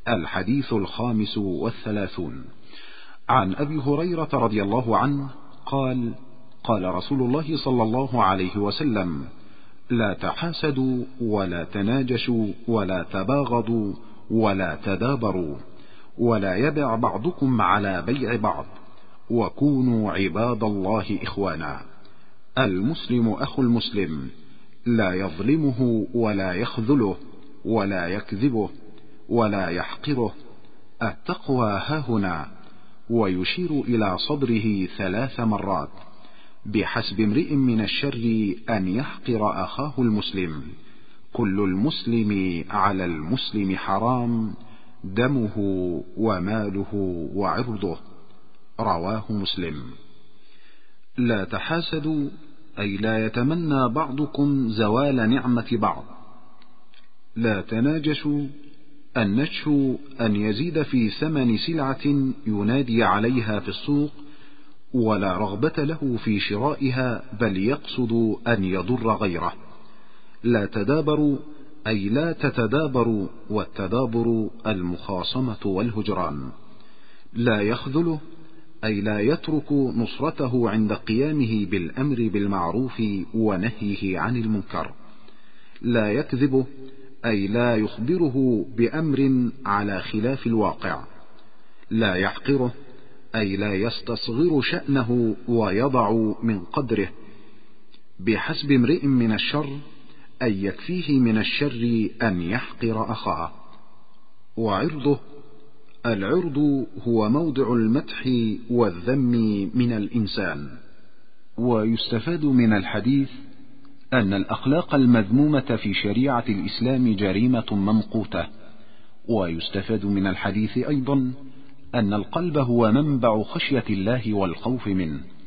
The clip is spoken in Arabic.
الحديث 35. عن أبي هريرة رضي الله عنه قال: قال رسول الله صلى الله عليه وسلم: لا تحاسدوا ولا تناجشوا ولا تباغضوا ولا تدابروا، ولا يبع بعضكم على بيع بعض، وكونوا عباد الله إخوانا. المسلم أخو المسلم، لا يظلمه ولا يخذله ولا يكذبه ولا يحقره. التقوى هاهنا، ويشير إلى صدره 3 مرات. بحسب امرئ من الشر أن يحقر أخاه المسلم. كل المسلم على المسلم حرام، دمه وماله وعرضه. رواه مسلم. لا تحاسدوا، أي لا يتمنى بعضكم زوال نعمة بعض. لا تناجشوا، النجش أن يزيد في ثمن سلعة ينادي عليها في السوق، ولا رغبة له في شرائها، بل يقصد أن يضر غيره. لا تدابروا، أي لا تتدابروا، والتدابر المخاصمة والهجران. لا يخذله، أي لا يترك نصرته عند قيامه بالأمر بالمعروف ونهيه عن المنكر. لا يكذبه، أي لا يخبره بأمر على خلاف الواقع. لا يحقره، أي لا يستصغر شأنه ويضع من قدره. بحسب امرئ من الشر، أي يكفيه من الشر أن يحقر أخاه. وعرضه، العرض هو موضع المدح والذم من الإنسان. ويستفاد من الحديث أن الأخلاق المذمومة في شريعة الإسلام جريمة ممقوتة. ويستفاد من الحديث أيضا أن القلب هو منبع خشية الله والخوف منه.